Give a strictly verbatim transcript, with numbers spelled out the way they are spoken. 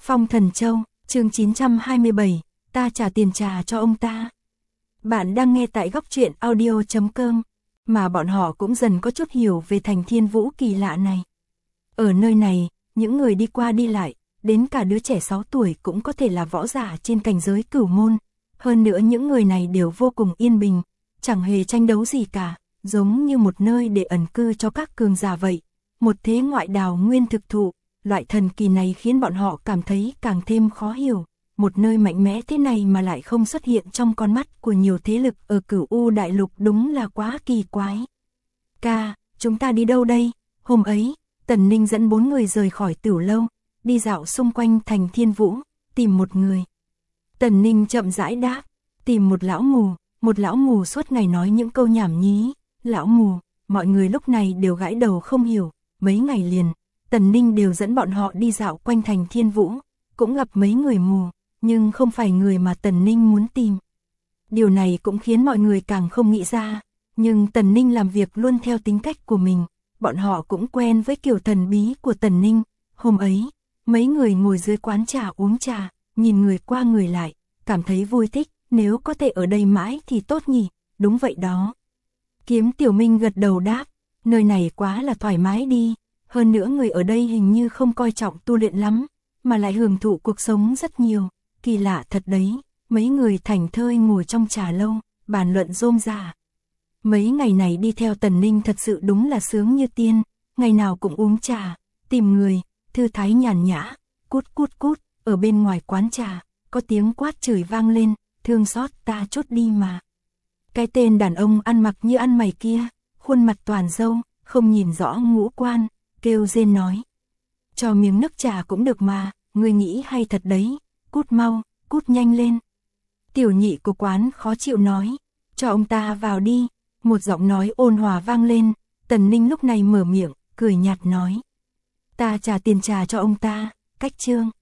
Phong Thần Châu, chương chín trăm hai mươi bảy, ta trả tiền trà cho ông ta. Bạn đang nghe tại góc truyện audio chấm com, mà bọn họ cũng dần có chút hiểu về thành Thiên Vũ kỳ lạ này. Ở nơi này, những người đi qua đi lại, đến cả đứa trẻ sáu tuổi cũng có thể là võ giả trên cảnh giới cửu môn. Hơn nữa những người này đều vô cùng yên bình, chẳng hề tranh đấu gì cả, giống như một nơi để ẩn cư cho các cường giả vậy. Một thế ngoại đào nguyên thực thụ, loại thần kỳ này khiến bọn họ cảm thấy càng thêm khó hiểu. Một nơi mạnh mẽ thế này mà lại không xuất hiện trong con mắt của nhiều thế lực ở Cửu U đại lục, đúng là quá kỳ quái. Ca, chúng ta đi đâu đây? Hôm ấy, Tần Ninh dẫn bốn người rời khỏi Tửu lâu, đi dạo xung quanh thành Thiên Vũ, tìm một người. Tần Ninh chậm rãi đáp, tìm một lão mù, một lão mù suốt ngày nói những câu nhảm nhí. Lão mù, mọi người lúc này đều gãi đầu không hiểu. Mấy ngày liền, Tần Ninh đều dẫn bọn họ đi dạo quanh thành Thiên Vũ, cũng gặp mấy người mù, nhưng không phải người mà Tần Ninh muốn tìm. Điều này cũng khiến mọi người càng không nghĩ ra, nhưng Tần Ninh làm việc luôn theo tính cách của mình, bọn họ cũng quen với kiểu thần bí của Tần Ninh. Hôm ấy, mấy người ngồi dưới quán trà uống trà, nhìn người qua người lại, cảm thấy vui thích, nếu có thể ở đây mãi thì tốt nhỉ. Đúng vậy đó. Kiếm Tiểu Minh gật đầu đáp, nơi này quá là thoải mái đi, hơn nữa người ở đây hình như không coi trọng tu luyện lắm, mà lại hưởng thụ cuộc sống rất nhiều, kỳ lạ thật đấy. Mấy người thảnh thơi ngồi trong trà lâu, bàn luận rôm rả. Mấy ngày này đi theo Tần Ninh thật sự đúng là sướng như tiên, ngày nào cũng uống trà, tìm người, thư thái nhàn nhã, cút cút cút, ở bên ngoài quán trà, có tiếng quát chửi vang lên, thương xót ta chút đi mà. Cái tên đàn ông ăn mặc như ăn mày kia, khuôn mặt toàn râu, không nhìn rõ ngũ quan, kêu rên nói. Cho miếng nước trà cũng được mà, ngươi nghĩ hay thật đấy, cút mau, cút nhanh lên. Tiểu nhị của quán khó chịu nói, cho ông ta vào đi. Một giọng nói ôn hòa vang lên, Tần Ninh lúc này mở miệng, cười nhạt nói. Ta trả tiền trà cho ông ta, cách chương.